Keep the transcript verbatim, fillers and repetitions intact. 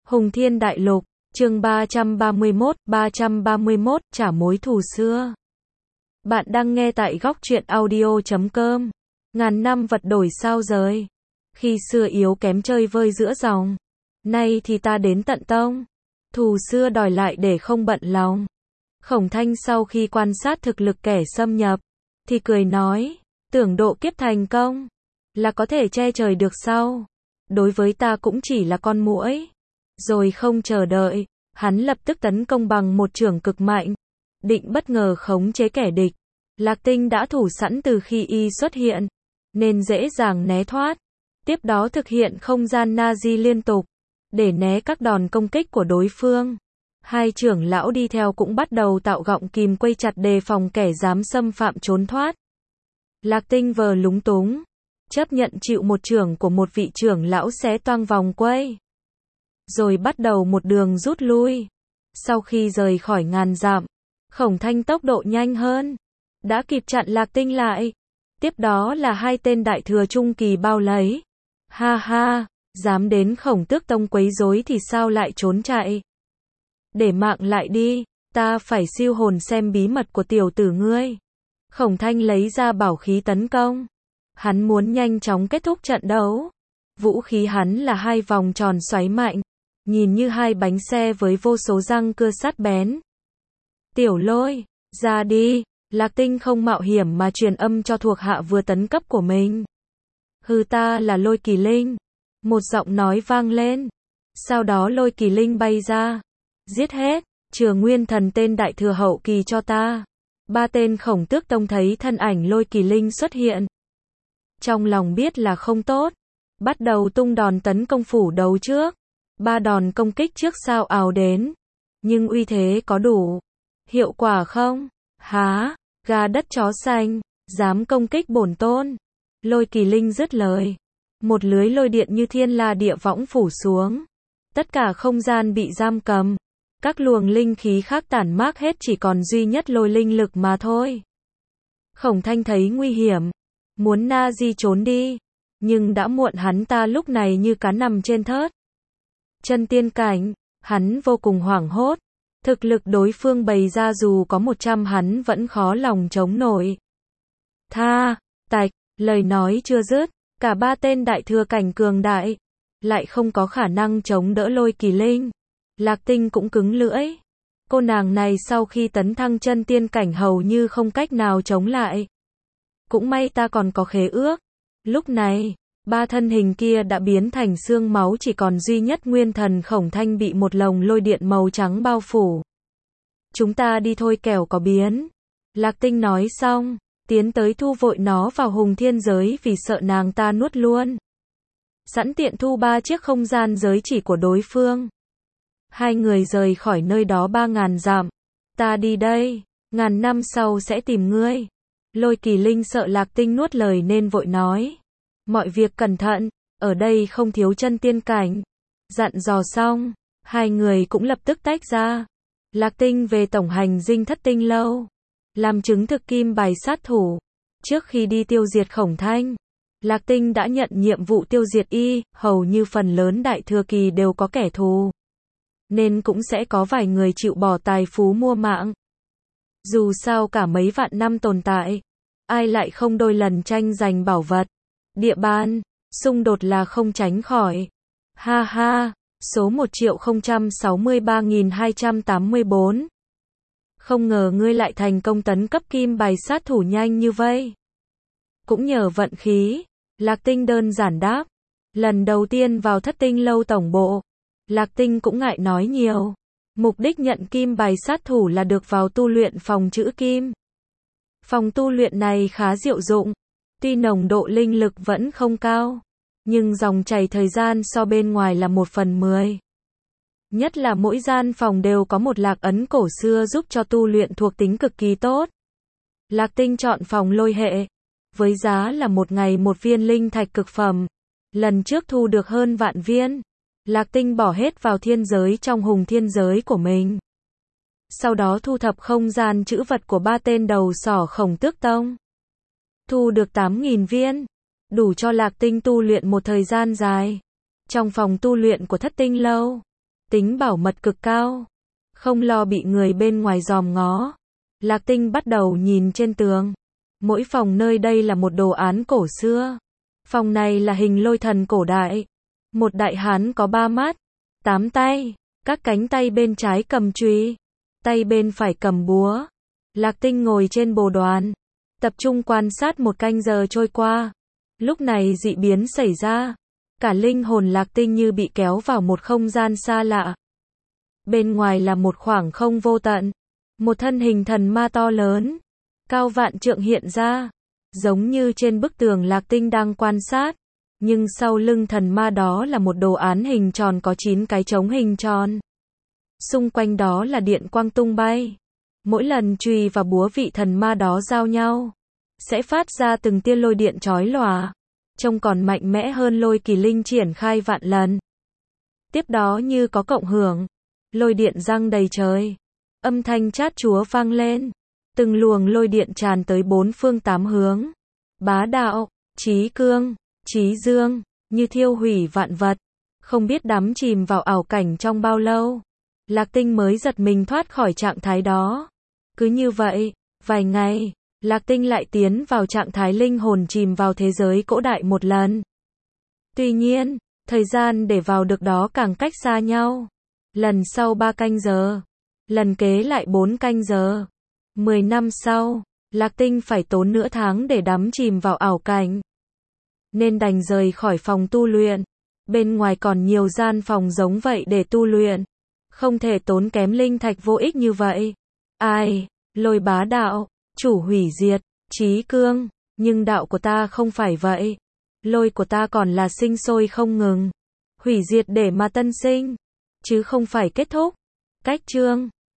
Hùng Thiên Đại Lục, chương ba trăm ba mươi mốt, ba trăm ba mươi mốt, trả mối thù xưa. Bạn đang nghe tại góc truyện audio chấm com. Ngàn năm vật đổi sao rời. Khi xưa yếu kém chơi vơi giữa dòng. Nay thì ta đến tận tông. Thù xưa đòi lại để không bận lòng. Khổng Thanh sau khi quan sát thực lực kẻ xâm nhập, thì cười nói, tưởng độ kiếp thành công, là có thể che trời được sao? Đối với ta cũng chỉ là con muỗi. Rồi không chờ đợi, hắn lập tức tấn công bằng một chưởng cực mạnh, định bất ngờ khống chế kẻ địch. Lạc Tinh đã thủ sẵn từ khi y xuất hiện, nên dễ dàng né thoát. Tiếp đó thực hiện không gian Nazi liên tục, để né các đòn công kích của đối phương. Hai trưởng lão đi theo cũng bắt đầu tạo gọng kìm quây chặt đề phòng kẻ dám xâm phạm trốn thoát. Lạc Tinh vờ lúng túng, chấp nhận chịu một chưởng của một vị trưởng lão xé toang vòng quây. Rồi bắt đầu một đường rút lui. Sau khi rời khỏi ngàn dặm, Khổng Thanh tốc độ nhanh hơn, đã kịp chặn Lạc Tinh lại. Tiếp đó là hai tên đại thừa trung kỳ bao lấy. Ha ha, dám đến Khổng Tước Tông quấy rối thì sao lại trốn chạy? Để mạng lại đi, ta phải siêu hồn xem bí mật của tiểu tử ngươi. Khổng Thanh lấy ra bảo khí tấn công. Hắn muốn nhanh chóng kết thúc trận đấu. Vũ khí hắn là hai vòng tròn xoáy mạnh, nhìn như hai bánh xe với vô số răng cưa sắc bén. Tiểu Lôi, ra đi. Lạc Tinh không mạo hiểm mà truyền âm cho thuộc hạ vừa tấn cấp của mình. Hừ, ta là Lôi Kỳ Linh. Một giọng nói vang lên. Sau đó Lôi Kỳ Linh bay ra. Giết hết, chừa nguyên thần tên đại thừa hậu kỳ cho ta. Ba tên Khổng Tước Tông thấy thân ảnh Lôi Kỳ Linh xuất hiện, trong lòng biết là không tốt, bắt đầu tung đòn tấn công phủ đầu trước. Ba đòn công kích trước sao ào đến, nhưng uy thế có đủ hiệu quả không? Há, gà đất chó xanh, dám công kích bổn tôn. Lôi Kỳ Linh dứt lời, một lưới lôi điện như thiên la địa võng phủ xuống. Tất cả không gian bị giam cầm, các luồng linh khí khác tản mát hết, chỉ còn duy nhất lôi linh lực mà thôi. Khổng Thanh thấy nguy hiểm, muốn na di trốn đi, nhưng đã muộn, hắn ta lúc này như cá nằm trên thớt. Chân tiên cảnh, hắn vô cùng hoảng hốt. Thực lực đối phương bày ra dù có một trăm hắn vẫn khó lòng chống nổi. Tha, tạch, lời nói chưa dứt, cả ba tên đại thừa cảnh cường đại, lại không có khả năng chống đỡ Lôi Kỳ Linh. Lạc Tinh cũng cứng lưỡi. Cô nàng này sau khi tấn thăng chân tiên cảnh hầu như không cách nào chống lại. Cũng may ta còn có khế ước. Lúc này, ba thân hình kia đã biến thành xương máu, chỉ còn duy nhất nguyên thần Khổng Thanh bị một lồng lôi điện màu trắng bao phủ. Chúng ta đi thôi kẻo có biến. Lạc Tinh nói xong, tiến tới thu vội nó vào hùng thiên giới vì sợ nàng ta nuốt luôn. Sẵn tiện thu ba chiếc không gian giới chỉ của đối phương. Hai người rời khỏi nơi đó ba ngàn dặm. Ta đi đây, ngàn năm sau sẽ tìm ngươi. Lôi Kỳ Linh sợ Lạc Tinh nuốt lời nên vội nói. Mọi việc cẩn thận, ở đây không thiếu chân tiên cảnh. Dặn dò xong, hai người cũng lập tức tách ra. Lạc Tinh về tổng hành dinh Thất Tinh Lâu, làm chứng thực kim bài sát thủ. Trước khi đi tiêu diệt Khổng Thanh, Lạc Tinh đã nhận nhiệm vụ tiêu diệt y. Hầu như phần lớn đại thừa kỳ đều có kẻ thù, nên cũng sẽ có vài người chịu bỏ tài phú mua mạng. Dù sao cả mấy vạn năm tồn tại, ai lại không đôi lần tranh giành bảo vật, địa bàn, xung đột là không tránh khỏi. Ha ha, số một triệu không trăm sáu mươi ba nghìn hai trăm tám mươi bốn. Không ngờ ngươi lại thành công tấn cấp kim bài sát thủ nhanh như vậy. Cũng nhờ vận khí. Lạc Tinh đơn giản đáp. Lần đầu tiên vào Thất Tinh Lâu tổng bộ, Lạc Tinh cũng ngại nói nhiều. Mục đích nhận kim bài sát thủ là được vào tu luyện phòng chữ kim. Phòng tu luyện này khá diệu dụng. Tuy nồng độ linh lực vẫn không cao, nhưng dòng chảy thời gian so bên ngoài là một phần mười. Nhất là mỗi gian phòng đều có một lạc ấn cổ xưa giúp cho tu luyện thuộc tính cực kỳ tốt. Lạc Tinh chọn phòng lôi hệ, với giá là một ngày một viên linh thạch cực phẩm. Lần trước thu được hơn vạn viên. Lạc Tinh bỏ hết vào thiên giới trong hùng thiên giới của mình. Sau đó thu thập không gian trữ vật của ba tên đầu sỏ Khổng Tước Tông. Thu được tám nghìn viên, đủ cho Lạc Tinh tu luyện một thời gian dài. Trong phòng tu luyện của Thất Tinh Lâu, tính bảo mật cực cao, không lo bị người bên ngoài dòm ngó. Lạc Tinh bắt đầu nhìn trên tường. Mỗi phòng nơi đây là một đồ án cổ xưa. Phòng này là hình lôi thần cổ đại. Một đại hán có ba mắt, tám tay, các cánh tay bên trái cầm chùy, tay bên phải cầm búa. Lạc Tinh ngồi trên bồ đoàn, tập trung quan sát một canh giờ trôi qua. Lúc này dị biến xảy ra. Cả linh hồn Lạc Tinh như bị kéo vào một không gian xa lạ. Bên ngoài là một khoảng không vô tận. Một thân hình thần ma to lớn, cao vạn trượng hiện ra, giống như trên bức tường Lạc Tinh đang quan sát. Nhưng sau lưng thần ma đó là một đồ án hình tròn có chín cái trống hình tròn. Xung quanh đó là điện quang tung bay. Mỗi lần chùy và búa vị thần ma đó giao nhau, sẽ phát ra từng tia lôi điện chói lòa, trông còn mạnh mẽ hơn lôi kỳ linh triển khai vạn lần. Tiếp đó như có cộng hưởng, lôi điện giăng đầy trời, âm thanh chát chúa vang lên, từng luồng lôi điện tràn tới bốn phương tám hướng. Bá đạo, chí cương, chí dương, như thiêu hủy vạn vật. Không biết đắm chìm vào ảo cảnh trong bao lâu, Lạc Tinh mới giật mình thoát khỏi trạng thái đó. Cứ như vậy, vài ngày, Lạc Tinh lại tiến vào trạng thái linh hồn chìm vào thế giới cổ đại một lần. Tuy nhiên, thời gian để vào được đó càng cách xa nhau. Lần sau ba canh giờ, lần kế lại bốn canh giờ. Mười năm sau, Lạc Tinh phải tốn nửa tháng để đắm chìm vào ảo cảnh, nên đành rời khỏi phòng tu luyện. Bên ngoài còn nhiều gian phòng giống vậy để tu luyện, không thể tốn kém linh thạch vô ích như vậy. Ai, lôi bá đạo, chủ hủy diệt, chí cương, nhưng đạo của ta không phải vậy. Lôi của ta còn là sinh sôi không ngừng, hủy diệt để mà tân sinh, chứ không phải kết thúc. Cách chương